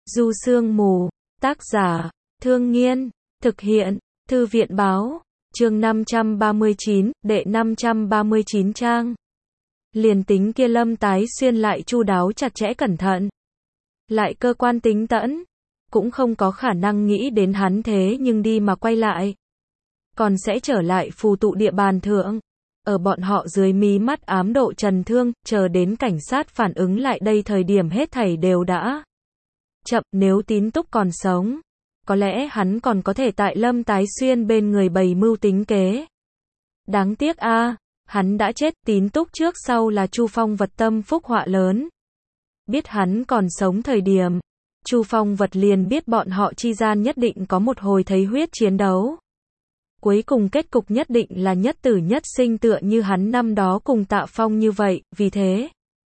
Du Sương Mù, tác giả, Thương Nghiên, thực hiện, Thư viện báo, chương 539, đệ 539 trang. Liền tính kia Lâm Tái Xuyên lại chu đáo chặt chẽ cẩn thận, lại cơ quan tính tẫn, cũng không có khả năng nghĩ đến hắn thế nhưng đi mà quay lại. Còn sẽ trở lại phù tụ địa bàn thượng. Ở bọn họ dưới mí mắt ám độ trần thương, chờ đến cảnh sát phản ứng lại đây thời điểm hết thảy đều đã chậm. Nếu Tín Túc còn sống, có lẽ hắn còn có thể tại Lâm Tái Xuyên bên người bày mưu tính kế. Đáng tiếc a, hắn đã chết. Tín Túc trước sau là Chu Phong Vật tâm phúc họa lớn. Biết hắn còn sống thời điểm, Chu Phong Vật liền biết bọn họ chi gian nhất định có một hồi thấy huyết chiến đấu. Cuối cùng kết cục nhất định là nhất tử nhất sinh, tựa như hắn năm đó cùng Tạ Phong như vậy. Vì thế,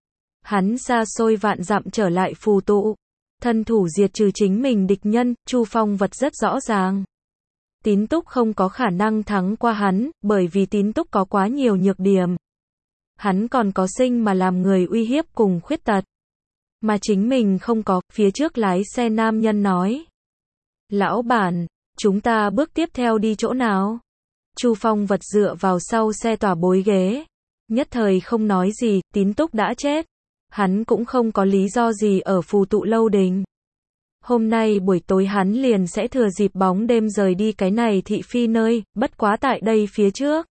hắn xa xôi vạn dặm trở lại phù tụ, thân thủ diệt trừ chính mình địch nhân. Chu Phong Vật rất rõ ràng, Tín Túc không có khả năng thắng qua hắn, bởi vì Tín Túc có quá nhiều nhược điểm. Hắn còn có sinh mà làm người uy hiếp cùng khuyết tật, mà chính mình không có. Phía trước lái xe nam nhân nói: "Lão bản, chúng ta bước tiếp theo đi chỗ nào?" Chu Phong Vật dựa vào sau xe tòa bối ghế, nhất thời không nói gì. Tín Túc đã chết, hắn cũng không có lý do gì ở phù tụ lâu đình. Hôm nay buổi tối hắn liền sẽ thừa dịp bóng đêm rời đi cái này thị phi nơi. Bất quá tại đây phía trước,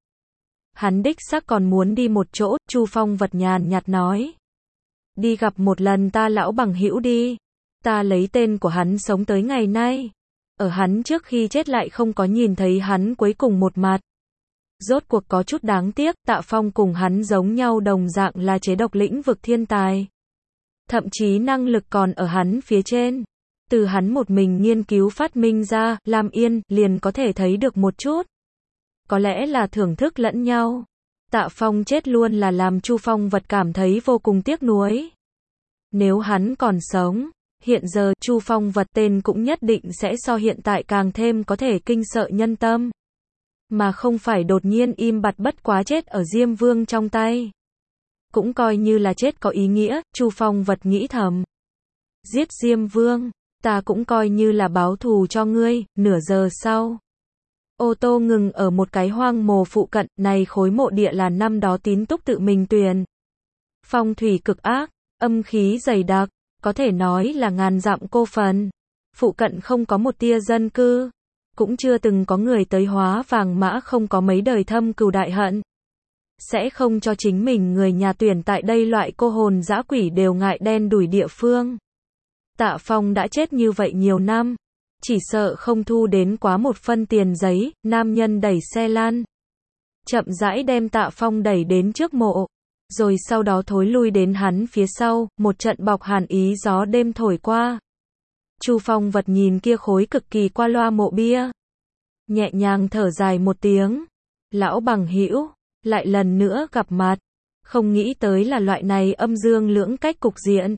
hắn đích xác còn muốn đi một chỗ. Chu Phong Vật nhàn nhạt nói: "Đi gặp một lần ta lão bằng hữu đi. Ta lấy tên của hắn sống tới ngày nay. Ở hắn trước khi chết lại không có nhìn thấy hắn cuối cùng một mặt. Rốt cuộc có chút đáng tiếc, Tạ Phong cùng hắn giống nhau, đồng dạng là chế độc lĩnh vực thiên tài. Thậm chí năng lực còn ở hắn phía trên. Từ hắn một mình nghiên cứu phát minh ra, Lam Yên, liền có thể thấy được một chút. Có lẽ là thưởng thức lẫn nhau. Tạ Phong chết luôn là làm Chu Phong Vật cảm thấy vô cùng tiếc nuối. Nếu hắn còn sống, hiện giờ Chu Phong Vật tên cũng nhất định sẽ so hiện tại càng thêm có thể kinh sợ nhân tâm. Mà không phải đột nhiên im bặt, bất quá chết ở Diêm Vương trong tay. Cũng coi như là chết có ý nghĩa." Chu Phong Vật nghĩ thầm. "Giết Diêm Vương, ta cũng coi như là báo thù cho ngươi." Nửa giờ sau, ô tô ngừng ở một cái hoang mồ phụ cận. Này khối mộ địa là năm đó Tín Túc tự mình tuyển. Phong thủy cực ác, âm khí dày đặc, có thể nói là ngàn dặm cô phần. Phụ cận không có một tia dân cư, cũng chưa từng có người tới hóa vàng mã, không có mấy đời thâm cừu đại hận. Sẽ không cho chính mình người nhà tuyển tại đây loại cô hồn dã quỷ đều ngại đen đủi địa phương. Tạ Phong đã chết như vậy nhiều năm, chỉ sợ không thu đến quá một phân tiền giấy. Nam nhân đẩy xe lan, chậm rãi đem Tạ Phong đẩy đến trước mộ, rồi sau đó thối lui đến hắn phía sau. Một trận bọc hàn ý gió đêm thổi qua. Chu Phong Vật nhìn kia khối cực kỳ qua loa mộ bia, nhẹ nhàng thở dài một tiếng. "Lão bằng hữu, lại lần nữa gặp mặt. Không nghĩ tới là loại này âm dương lưỡng cách cục diện.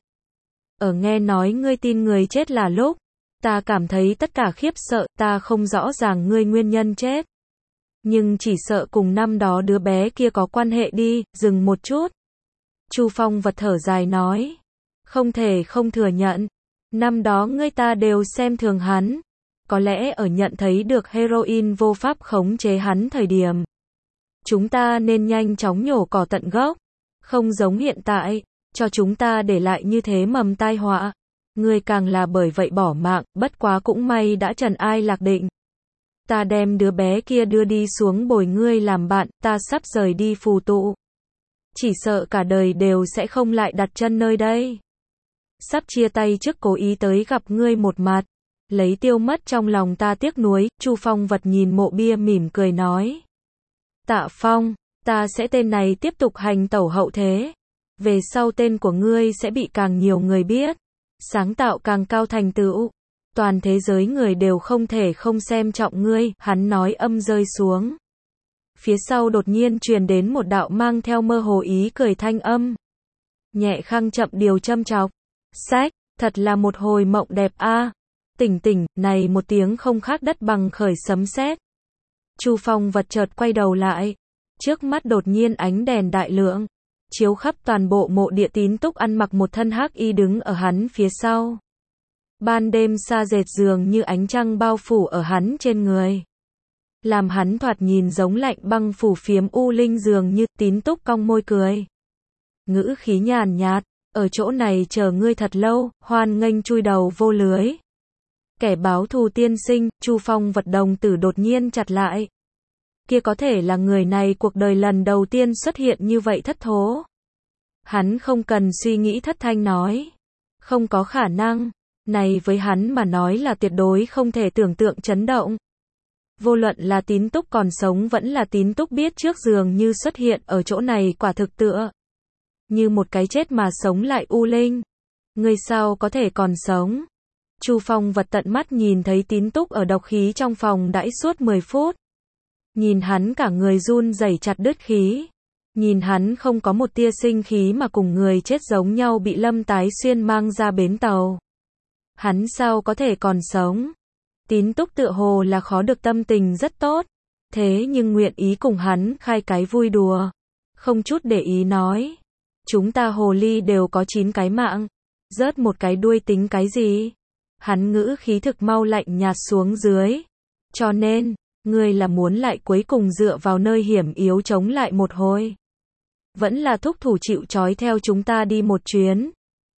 Ở nghe nói ngươi tin người chết là lúc, ta cảm thấy tất cả khiếp sợ. Ta không rõ ràng ngươi nguyên nhân chết, nhưng chỉ sợ cùng năm đó đứa bé kia có quan hệ đi." Dừng một chút, Chu Phong Vật thở dài nói: "Không thể không thừa nhận, năm đó ngươi ta đều xem thường hắn. Có lẽ ở nhận thấy được heroin vô pháp khống chế hắn thời điểm, chúng ta nên nhanh chóng nhổ cỏ tận gốc, không giống hiện tại, cho chúng ta để lại như thế mầm tai họa. Ngươi càng là bởi vậy bỏ mạng, bất quá cũng may đã trần ai lạc định. Ta đem đứa bé kia đưa đi xuống bồi ngươi làm bạn. Ta sắp rời đi phù tụ, chỉ sợ cả đời đều sẽ không lại đặt chân nơi đây. Sắp chia tay trước cố ý tới gặp ngươi một mặt, lấy tiêu mất trong lòng ta tiếc nuối." Chu Phong Vật nhìn mộ bia mỉm cười nói: "Tạ Phong, ta sẽ tên này tiếp tục hành tẩu hậu thế. Về sau tên của ngươi sẽ bị càng nhiều người biết, sáng tạo càng cao thành tựu. Toàn thế giới người đều không thể không xem trọng ngươi." Hắn nói âm rơi xuống, phía sau đột nhiên truyền đến một đạo mang theo mơ hồ ý cười thanh âm, nhẹ khăng chậm điều châm chọc: "Sách, thật là một hồi mộng đẹp a. Tỉnh tỉnh." Này một tiếng không khác đất bằng khởi sấm sét. Chu Phong Vật chợt quay đầu lại, trước mắt đột nhiên ánh đèn đại lượng, chiếu khắp toàn bộ mộ địa. Tín Túc ăn mặc một thân hắc y đứng ở hắn phía sau. Ban đêm sa dệt dường như ánh trăng bao phủ ở hắn trên người. Làm hắn thoạt nhìn giống lạnh băng phủ phiếm u linh dường như. Tín Túc cong môi cười. Ngữ khí nhàn nhạt, ở chỗ này chờ ngươi thật lâu, hoan nghênh chui đầu vô lưới. Kẻ báo thù tiên sinh, Chu Phong Vật đồng tử đột nhiên chặt lại. Kia có thể là người này cuộc đời lần đầu tiên xuất hiện như vậy thất thố. Hắn không cần suy nghĩ thất thanh nói. Không có khả năng. Này với hắn mà nói là tuyệt đối không thể tưởng tượng chấn động. Vô luận là Tín Túc còn sống vẫn là Tín Túc biết trước dường như xuất hiện ở chỗ này quả thực tựa. Như một cái chết mà sống lại u linh. Người sao có thể còn sống? Chu Phong Vật tận mắt nhìn thấy Tín Túc ở độc khí trong phòng đãi suốt 10 phút. Nhìn hắn cả người run rẩy chặt đứt khí. Nhìn hắn không có một tia sinh khí mà cùng người chết giống nhau bị Lâm Tái Xuyên mang ra bến tàu. Hắn sao có thể còn sống? Tín Túc tựa hồ là khó được tâm tình rất tốt. Thế nhưng nguyện ý cùng hắn khai cái vui đùa. Không chút để ý nói. Chúng ta hồ ly đều có 9 cái mạng. Rớt một cái đuôi tính cái gì? Hắn ngữ khí thực mau lạnh nhạt xuống dưới. Cho nên, ngươi là muốn lại cuối cùng dựa vào nơi hiểm yếu chống lại một hồi. Vẫn là thúc thủ chịu trói theo chúng ta đi một chuyến.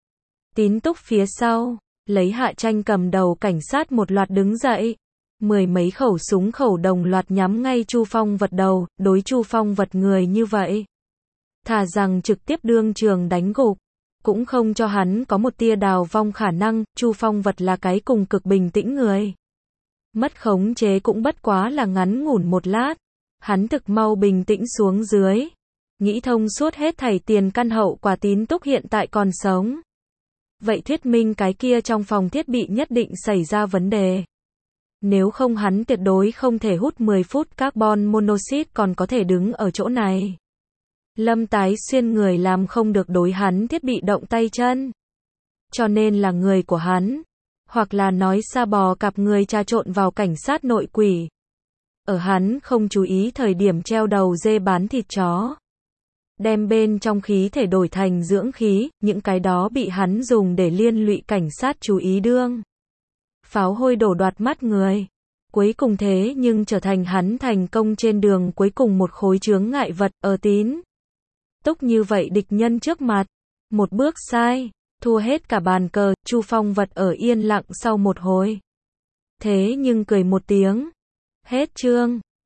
Tín Túc phía sau, lấy Hạ Tranh cầm đầu cảnh sát một loạt đứng dậy. 10 mấy khẩu súng khẩu đồng loạt nhắm ngay Chu Phong Vật đầu, đối Chu Phong Vật người như vậy. Thà rằng trực tiếp đương trường đánh gục, cũng không cho hắn có một tia đào vong khả năng. Chu Phong Vật là cái cùng cực bình tĩnh người. Mất khống chế cũng bất quá là ngắn ngủn một lát. Hắn thực mau bình tĩnh xuống dưới. Nghĩ thông suốt hết thảy tiền căn hậu quả. Tín Túc hiện tại còn sống. Vậy thuyết minh cái kia trong phòng thiết bị nhất định xảy ra vấn đề. Nếu không hắn tuyệt đối không thể hút 10 phút carbon monoxide còn có thể đứng ở chỗ này. Lâm Tái Xuyên người làm không được đối hắn thiết bị động tay chân. Cho nên là người của hắn. Hoặc là nói sa bò cặp người trà trộn vào cảnh sát nội quỷ. Ở hắn không chú ý thời điểm treo đầu dê bán thịt chó. Đem bên trong khí thể đổi thành dưỡng khí, những cái đó bị hắn dùng để liên lụy cảnh sát chú ý đương. Pháo hôi đổ đoạt mắt người. Cuối cùng thế nhưng trở thành hắn thành công trên đường cuối cùng một khối chướng ngại vật ở Tín Túc như vậy địch nhân trước mặt. Một bước sai, thua hết cả bàn cờ. Chu Phong Vật ở yên lặng sau một hồi. Thế nhưng cười một tiếng. Hết chương.